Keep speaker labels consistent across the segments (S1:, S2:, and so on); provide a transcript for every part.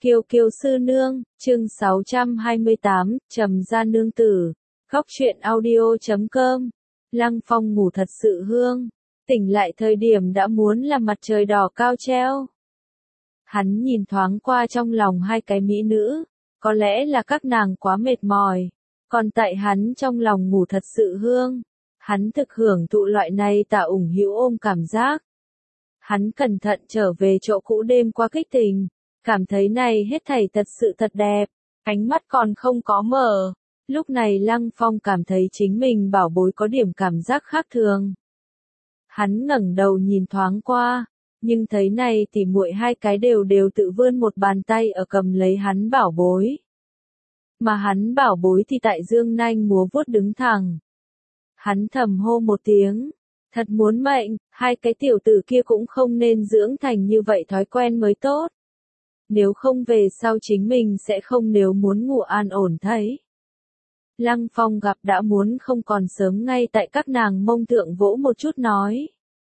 S1: Kiều Kiều sư nương, chương 628, trầm gia nương tử. Góc truyện audio.com. Lăng Phong ngủ thật sự hương, tỉnh lại thời điểm đã muốn là mặt trời đỏ cao treo. Hắn nhìn thoáng qua trong lòng hai cái mỹ nữ, có lẽ là các nàng quá mệt mỏi, còn tại hắn trong lòng ngủ thật sự hương. Hắn thực hưởng thụ loại này tả ủng hữu ôm cảm giác. Hắn cẩn thận trở về chỗ cũ đêm qua kích tình, cảm thấy này hết thảy thật sự thật đẹp, ánh mắt còn không có mở. Lúc này Lăng Phong cảm thấy chính mình bảo bối có điểm cảm giác khác thường. Hắn ngẩng đầu nhìn thoáng qua, nhưng thấy này thì muội hai cái đều tự vươn một bàn tay ở cầm lấy hắn bảo bối. Mà hắn bảo bối thì tại dương nanh múa vuốt đứng thẳng. Hắn thầm hô một tiếng, thật muốn mệnh, hai cái tiểu tử kia cũng không nên dưỡng thành như vậy thói quen mới tốt. Nếu không về sau chính mình sẽ không nếu muốn ngủ an ổn thấy. Lăng Phong gặp đã muốn không còn sớm ngay tại các nàng mông thượng vỗ một chút nói.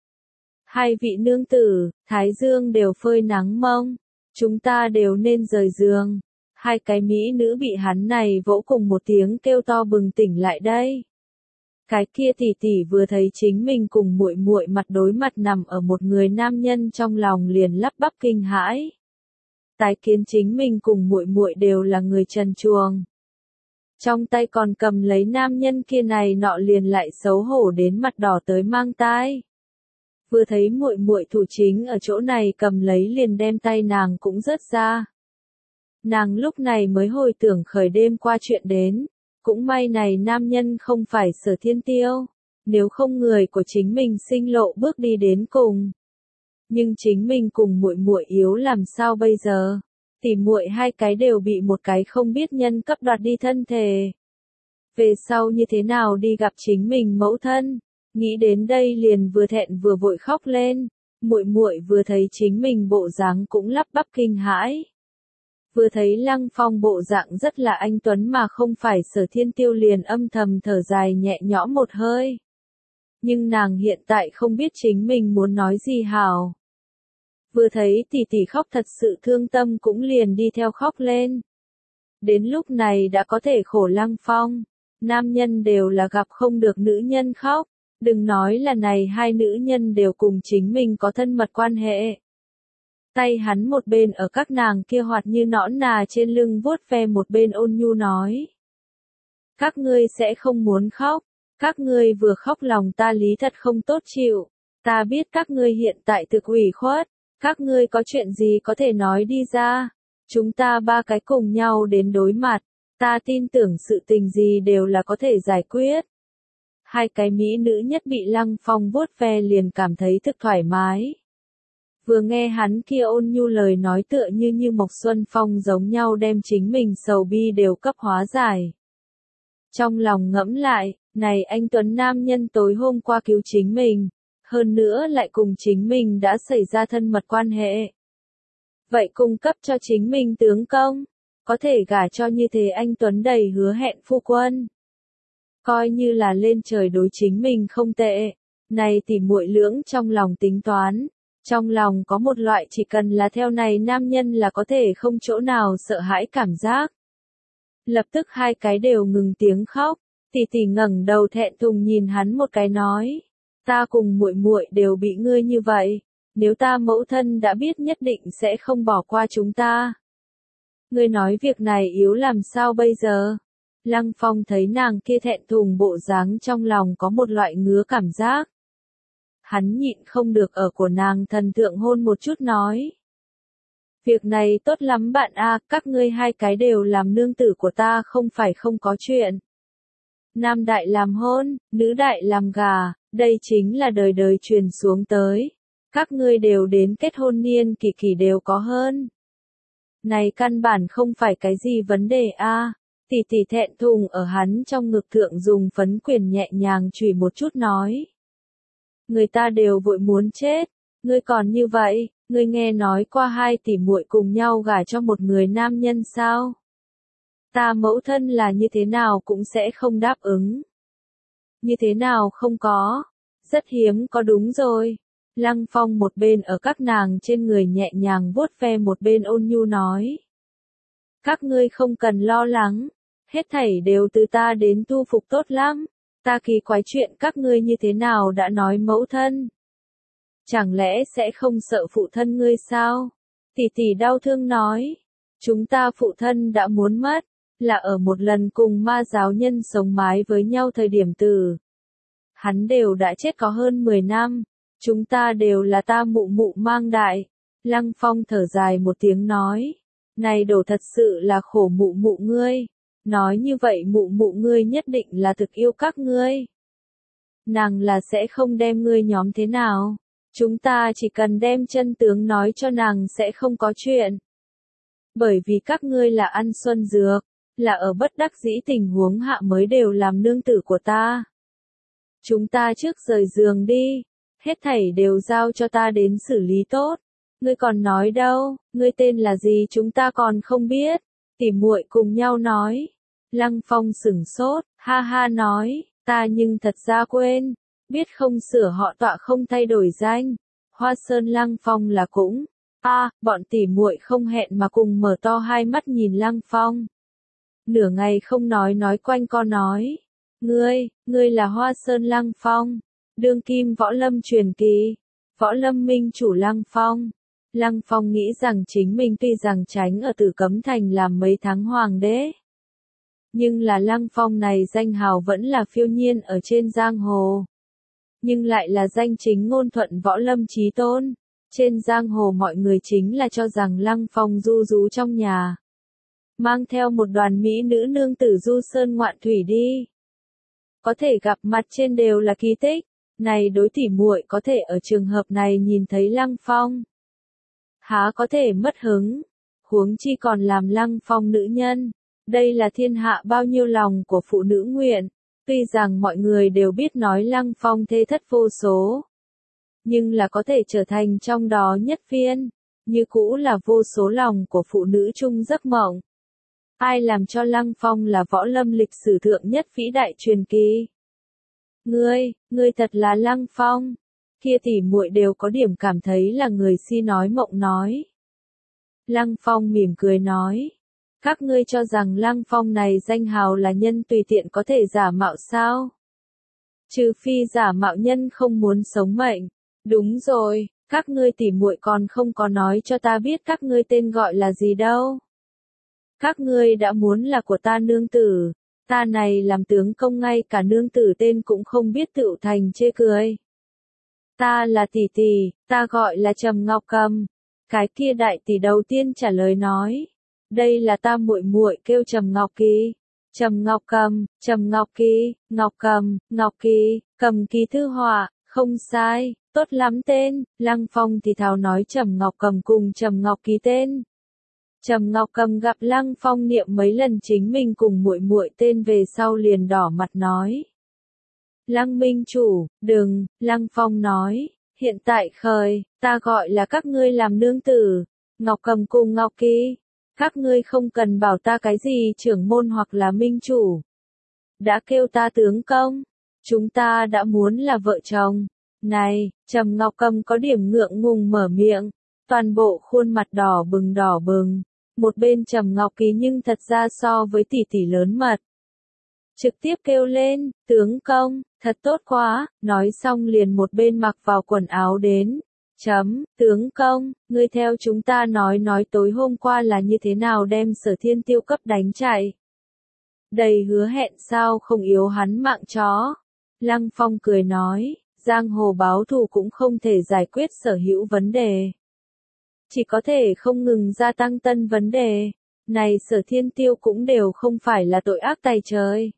S1: Hai vị nương tử, thái dương đều phơi nắng mông, chúng ta đều nên rời giường. Hai cái mỹ nữ bị hắn này vỗ cùng một tiếng kêu to bừng tỉnh lại đây. Cái kia tỷ tỷ vừa thấy chính mình cùng muội muội mặt đối mặt nằm ở một người nam nhân trong lòng liền lắp bắp kinh hãi. Tái kiến chính mình cùng muội muội đều là người trần truồng. Trong tay còn cầm lấy nam nhân kia này nọ liền lại xấu hổ đến mặt đỏ tới mang tai. Vừa thấy muội muội thủ chính ở chỗ này cầm lấy liền đem tay nàng cũng rớt ra. Nàng lúc này mới hồi tưởng khởi đêm qua chuyện đến, cũng may này nam nhân không phải Sở Thiên Tiêu, nếu không người của chính mình sinh lộ bước đi đến cùng. Nhưng chính mình cùng muội muội yếu làm sao bây giờ? Tỷ muội hai cái đều bị một cái không biết nhân cấp đoạt đi thân thể. Về sau như thế nào đi gặp chính mình mẫu thân? Nghĩ đến đây liền vừa thẹn vừa vội khóc lên. Muội muội vừa thấy chính mình bộ dáng cũng lắp bắp kinh hãi. Vừa thấy Lăng Phong bộ dạng rất là anh tuấn mà không phải Sở Thiên Tiêu liền âm thầm thở dài nhẹ nhõm một hơi. Nhưng nàng hiện tại không biết chính mình muốn nói gì hảo. Vừa thấy tỷ tỷ khóc thật sự thương tâm cũng liền đi theo khóc lên. Đến lúc này đã có thể khổ Lăng Phong, nam nhân đều là gặp không được nữ nhân khóc, đừng nói là này hai nữ nhân đều cùng chính mình có thân mật quan hệ. Tay hắn một bên ở các nàng kia hoạt như nõn nà trên lưng vuốt ve một bên ôn nhu nói. Các ngươi sẽ không muốn khóc, các ngươi vừa khóc lòng ta lý thật không tốt chịu, ta biết các ngươi hiện tại thực ủy khuất, các ngươi có chuyện gì có thể nói đi ra, chúng ta ba cái cùng nhau đến đối mặt, ta tin tưởng sự tình gì đều là có thể giải quyết. Hai cái mỹ nữ nhất bị Lăng Phong vuốt ve liền cảm thấy thực thoải mái. Vừa nghe hắn kia ôn nhu lời nói tựa như Mộc Xuân Phong giống nhau đem chính mình sầu bi đều cấp hóa giải. Trong lòng ngẫm lại, này anh Tuấn nam nhân tối hôm qua cứu chính mình, hơn nữa lại cùng chính mình đã xảy ra thân mật quan hệ. Vậy cung cấp cho chính mình tướng công, có thể gả cho như thế anh Tuấn đầy hứa hẹn phu quân. Coi như là lên trời đối chính mình không tệ, này thì muội lưỡng trong lòng tính toán. Trong lòng có một loại chỉ cần là theo này nam nhân là có thể không chỗ nào sợ hãi cảm giác. Lập tức hai cái đều ngừng tiếng khóc, tỷ tỷ ngẩng đầu thẹn thùng nhìn hắn một cái nói, ta cùng muội muội đều bị ngươi như vậy, nếu ta mẫu thân đã biết nhất định sẽ không bỏ qua chúng ta. Ngươi nói việc này yếu làm sao bây giờ? Lăng Phong thấy nàng kia thẹn thùng bộ dáng trong lòng có một loại ngứa cảm giác. Hắn nhịn không được ở của nàng thần thượng hôn một chút nói. Việc này tốt lắm bạn a, các ngươi hai cái đều làm nương tử của ta không phải không có chuyện. Nam đại làm hôn, nữ đại làm gà, đây chính là đời đời truyền xuống tới. Các ngươi đều đến kết hôn niên kỳ kỳ đều có hơn. Này căn bản không phải cái gì vấn đề a. Tỷ tỷ thẹn thùng ở hắn trong ngực thượng dùng phấn quyền nhẹ nhàng chùy một chút nói. Người ta đều vội muốn chết, ngươi còn như vậy, ngươi nghe nói qua hai tỷ muội cùng nhau gả cho một người nam nhân sao? Ta mẫu thân là như thế nào cũng sẽ không đáp ứng. Như thế nào không có, rất hiếm có đúng rồi. Lăng Phong một bên ở các nàng trên người nhẹ nhàng vuốt ve một bên ôn nhu nói. Các ngươi không cần lo lắng, hết thảy đều từ ta đến tu phục tốt lắm. Ta kỳ quái chuyện các ngươi như thế nào đã nói mẫu thân. Chẳng lẽ sẽ không sợ phụ thân ngươi sao? Tỷ tỷ đau thương nói. Chúng ta phụ thân đã muốn mất, là ở một lần cùng ma giáo nhân sống mái với nhau thời điểm tử. Hắn đều đã chết có hơn 10 năm, chúng ta đều là ta mụ mụ mang đại. Lăng Phong thở dài một tiếng nói. Này đổ thật sự là khổ mụ mụ ngươi. Nói như vậy mụ mụ ngươi nhất định là thực yêu các ngươi. Nàng là sẽ không đem ngươi nhóm thế nào. Chúng ta chỉ cần đem chân tướng nói cho nàng sẽ không có chuyện. Bởi vì các ngươi là ăn xuân dược, là ở bất đắc dĩ tình huống hạ mới đều làm nương tử của ta. Chúng ta trước rời giường đi, hết thảy đều giao cho ta đến xử lý tốt. Ngươi còn nói đâu, ngươi tên là gì chúng ta còn không biết. Tỉ muội cùng nhau nói. Lăng Phong sửng sốt, ha ha nói, ta nhưng thật ra quên, biết không sửa họ tọa không thay đổi danh. Hoa Sơn Lăng Phong là cũng. Bọn tỉ muội không hẹn mà cùng mở to hai mắt nhìn Lăng Phong. Nửa ngày không nói quanh co nói. Ngươi là Hoa Sơn Lăng Phong, đương kim võ lâm truyền kỳ, võ lâm minh chủ Lăng Phong. Lăng Phong nghĩ rằng chính mình tuy rằng tránh ở Tử Cấm Thành làm mấy tháng hoàng đế. Nhưng là Lăng Phong này danh hào vẫn là phiêu nhiên ở trên giang hồ. Nhưng lại là danh chính ngôn thuận võ lâm chí tôn. Trên giang hồ mọi người chính là cho rằng Lăng Phong du rú trong nhà. Mang theo một đoàn mỹ nữ nương tử du sơn ngoạn thủy đi. Có thể gặp mặt trên đều là kỳ tích. Này đối tỉ muội có thể ở trường hợp này nhìn thấy Lăng Phong. Há có thể mất hứng. Huống chi còn làm Lăng Phong nữ nhân. Đây là thiên hạ bao nhiêu lòng của phụ nữ nguyện. Tuy rằng mọi người đều biết nói Lăng Phong thê thất vô số. Nhưng là có thể trở thành trong đó nhất viên. Như cũ là vô số lòng của phụ nữ chung giấc mộng. Ai làm cho Lăng Phong là võ lâm lịch sử thượng nhất vĩ đại truyền kỳ? Ngươi thật là Lăng Phong. Kia tỉ muội đều có điểm cảm thấy là người si nói mộng nói. Lăng Phong mỉm cười nói. Các ngươi cho rằng Lăng Phong này danh hào là nhân tùy tiện có thể giả mạo sao? Trừ phi giả mạo nhân không muốn sống mệnh. Đúng rồi, các ngươi tỉ muội còn không có nói cho ta biết các ngươi tên gọi là gì đâu. Các ngươi đã muốn là của ta nương tử, ta này làm tướng công ngay cả nương tử tên cũng không biết tựu thành chê cười. Ta là tỷ tỷ, ta gọi là Trầm Ngọc Cầm. Cái kia đại tỷ đầu tiên trả lời nói, đây là ta muội muội kêu Trầm Ngọc Kỳ. Trầm Ngọc Cầm, Trầm Ngọc Kỳ, Ngọc Cầm, Ngọc Kỳ, cầm kỳ thư họa, không sai, tốt lắm tên. Lăng Phong thì thào nói Trầm Ngọc Cầm cùng Trầm Ngọc Kỳ tên. Trầm Ngọc Cầm gặp Lăng Phong niệm mấy lần chính mình cùng muội muội tên về sau liền đỏ mặt nói. Lăng minh chủ, đừng, Lăng Phong nói, hiện tại khởi, ta gọi là các ngươi làm nương tử, Ngọc Cầm cùng Ngọc Kỳ. Các ngươi không cần bảo ta cái gì trưởng môn hoặc là minh chủ. Đã kêu ta tướng công, chúng ta đã muốn là vợ chồng. Này, Trầm Ngọc Cầm có điểm ngượng ngùng mở miệng, toàn bộ khuôn mặt đỏ bừng. Một bên Trầm Ngọc Kỳ nhưng thật ra so với tỷ tỷ lớn mật. Trực tiếp kêu lên, tướng công, thật tốt quá, nói xong liền một bên mặc vào quần áo đến. Tướng công, ngươi theo chúng ta nói tối hôm qua là như thế nào đem Sở Thiên Tiêu cấp đánh chạy. Đầy hứa hẹn sao không yếu hắn mạng chó. Lăng Phong cười nói, giang hồ báo thù cũng không thể giải quyết sở hữu vấn đề. Chỉ có thể không ngừng gia tăng tân vấn đề. Này Sở Thiên Tiêu cũng đều không phải là tội ác tày trời.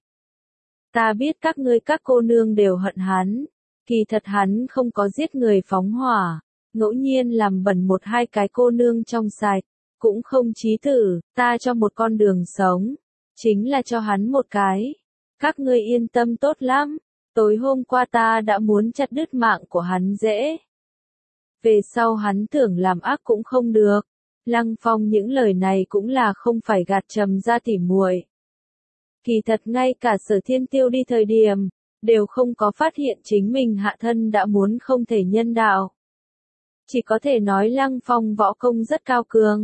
S1: Ta biết các ngươi các cô nương đều hận hắn. Kỳ thật hắn không có giết người phóng hỏa. Ngẫu nhiên làm bẩn một hai cái cô nương trong sạch. Cũng không chí tử, ta cho một con đường sống. Chính là cho hắn một cái. Các ngươi yên tâm tốt lắm. Tối hôm qua ta đã muốn chặt đứt mạng của hắn dễ. Về sau hắn tưởng làm ác cũng không được. Lăng Phong những lời này cũng là không phải gạt Trầm ra tỉ muội. Kỳ thật ngay cả Sở Thiên Tiêu đi thời điểm, đều không có phát hiện chính mình hạ thân đã muốn không thể nhân đạo. Chỉ có thể nói Lăng Phong võ công rất cao cường,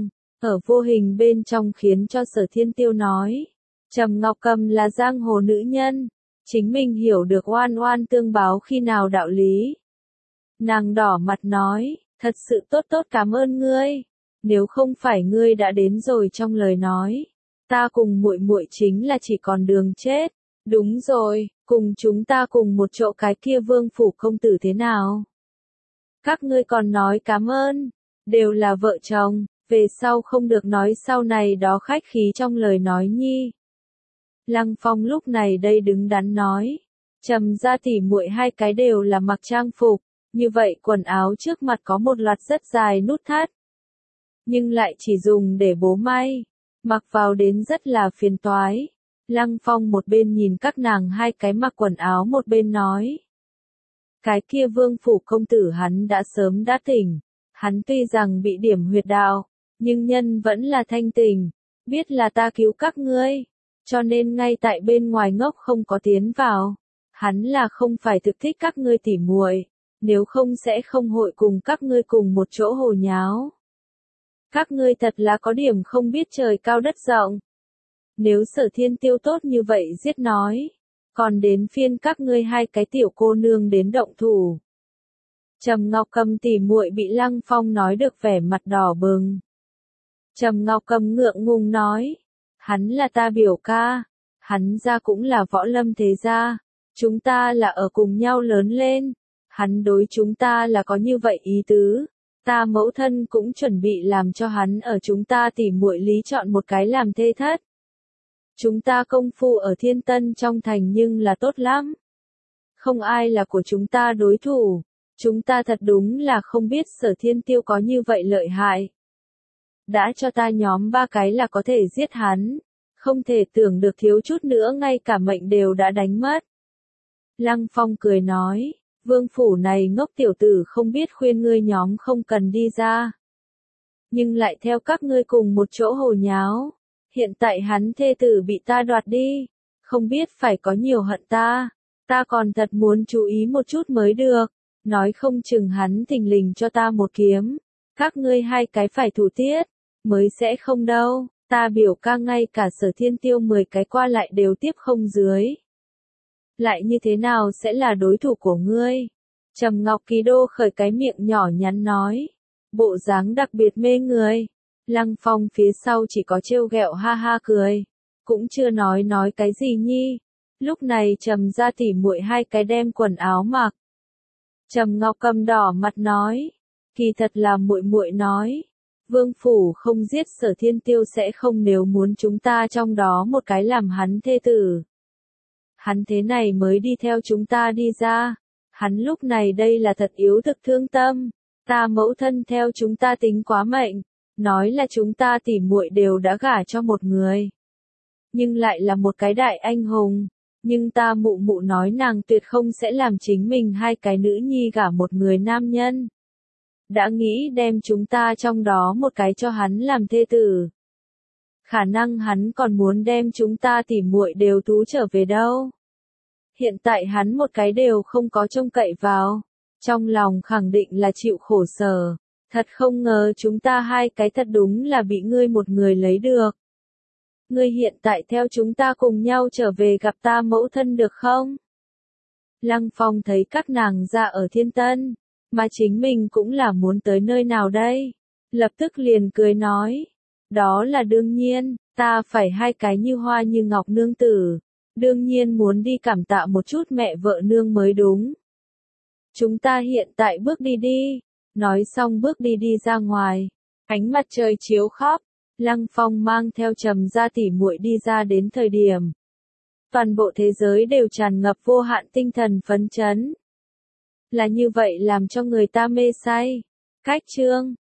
S1: ở vô hình bên trong khiến cho Sở Thiên Tiêu nói. Trầm Ngọc Cầm là giang hồ nữ nhân, chính mình hiểu được oan oan tương báo khi nào đạo lý. Nàng đỏ mặt nói, thật sự tốt tốt cảm ơn ngươi, nếu không phải ngươi đã đến rồi trong lời nói, ta cùng muội muội chính là chỉ còn đường chết. Đúng rồi, cùng chúng ta cùng một chỗ cái kia Vương phủ công tử thế nào? Các ngươi còn nói cảm ơn, đều là vợ chồng, về sau không được nói sau này đó khách khí trong lời nói nhi. Lăng Phong lúc này đây đứng đắn nói, Trầm gia tỉ muội hai cái đều là mặc trang phục, như vậy quần áo trước mặt có một loạt rất dài nút thắt, nhưng lại chỉ dùng để bố may, mặc vào đến rất là phiền toái. Lăng Phong một bên nhìn các nàng hai cái mặc quần áo một bên nói. Cái kia Vương phủ công tử hắn đã sớm đã tỉnh, hắn tuy rằng bị điểm huyệt đạo, nhưng nhân vẫn là thanh tình, biết là ta cứu các ngươi, cho nên ngay tại bên ngoài ngốc không có tiến vào. Hắn là không phải thực thích các ngươi tỉ muội, nếu không sẽ không hội cùng các ngươi cùng một chỗ hồ nháo. Các ngươi thật là có điểm không biết trời cao đất rộng. Nếu Sở Thiên Tiêu tốt như vậy giết nói, còn đến phiên các ngươi hai cái tiểu cô nương đến động thủ. Trầm Ngọc Cầm tỉ muội bị Lăng Phong nói được vẻ mặt đỏ bừng. Trầm Ngọc Cầm ngượng ngùng nói, hắn là ta biểu ca, hắn gia cũng là võ lâm thế gia, chúng ta là ở cùng nhau lớn lên, hắn đối chúng ta là có như vậy ý tứ, ta mẫu thân cũng chuẩn bị làm cho hắn ở chúng ta tỉ muội lý chọn một cái làm thê thất. Chúng ta công phu ở Thiên Tân trong thành nhưng là tốt lắm. Không ai là của chúng ta đối thủ, chúng ta thật đúng là không biết Sở Thiên Tiêu có như vậy lợi hại. Đã cho ta nhóm ba cái là có thể giết hắn, không thể tưởng được thiếu chút nữa ngay cả mệnh đều đã đánh mất. Lăng Phong cười nói, Vương phủ này ngốc tiểu tử không biết khuyên ngươi nhóm không cần đi ra. Nhưng lại theo các ngươi cùng một chỗ hồ nháo. Hiện tại hắn thê tử bị ta đoạt đi, không biết phải có nhiều hận ta còn thật muốn chú ý một chút mới được, nói không chừng hắn thình lình cho ta một kiếm, các ngươi hai cái phải thủ tiết, mới sẽ không đâu, ta biểu ca ngay cả Sở Thiên Tiêu 10 cái qua lại đều tiếp không dưới. Lại như thế nào sẽ là đối thủ của ngươi? Trầm Ngọc Kỳ Đô khởi cái miệng nhỏ nhắn nói, bộ dáng đặc biệt mê người. Lăng Phong phía sau chỉ có trêu ghẹo ha ha cười, cũng chưa nói cái gì nhi. Lúc này Trầm gia tỉ muội hai cái đem quần áo mặc. Trầm Ngọc Cầm đỏ mặt nói, kỳ thật là muội muội nói, Vương phủ không giết Sở Thiên Tiêu sẽ không nếu muốn chúng ta trong đó một cái làm hắn thê tử. Hắn thế này mới đi theo chúng ta đi ra, hắn lúc này đây là thật yếu thực thương tâm, ta mẫu thân theo chúng ta tính quá mệnh. Nói là chúng ta tỉ muội đều đã gả cho một người, nhưng lại là một cái đại anh hùng, nhưng ta mụ mụ nói nàng tuyệt không sẽ làm chính mình hai cái nữ nhi gả một người nam nhân. Đã nghĩ đem chúng ta trong đó một cái cho hắn làm thê tử. Khả năng hắn còn muốn đem chúng ta tỉ muội đều tú trở về đâu. Hiện tại hắn một cái đều không có trông cậy vào, trong lòng khẳng định là chịu khổ sở. Thật không ngờ chúng ta hai cái thật đúng là bị ngươi một người lấy được. Ngươi hiện tại theo chúng ta cùng nhau trở về gặp ta mẫu thân được không? Lăng Phong thấy các nàng ra ở Thiên Tân, mà chính mình cũng là muốn tới nơi nào đây? Lập tức liền cười nói, đó là đương nhiên, ta phải hai cái như hoa như ngọc nương tử, đương nhiên muốn đi cảm tạ một chút mẹ vợ nương mới đúng. Chúng ta hiện tại bước đi đi. Nói xong bước đi ra ngoài, ánh mặt trời chiếu khắp, Lăng Phong mang theo Trầm gia tỉ muội đi ra đến thời điểm. Toàn bộ thế giới đều tràn ngập vô hạn tinh thần phấn chấn. Là như vậy làm cho người ta mê say. Cách chương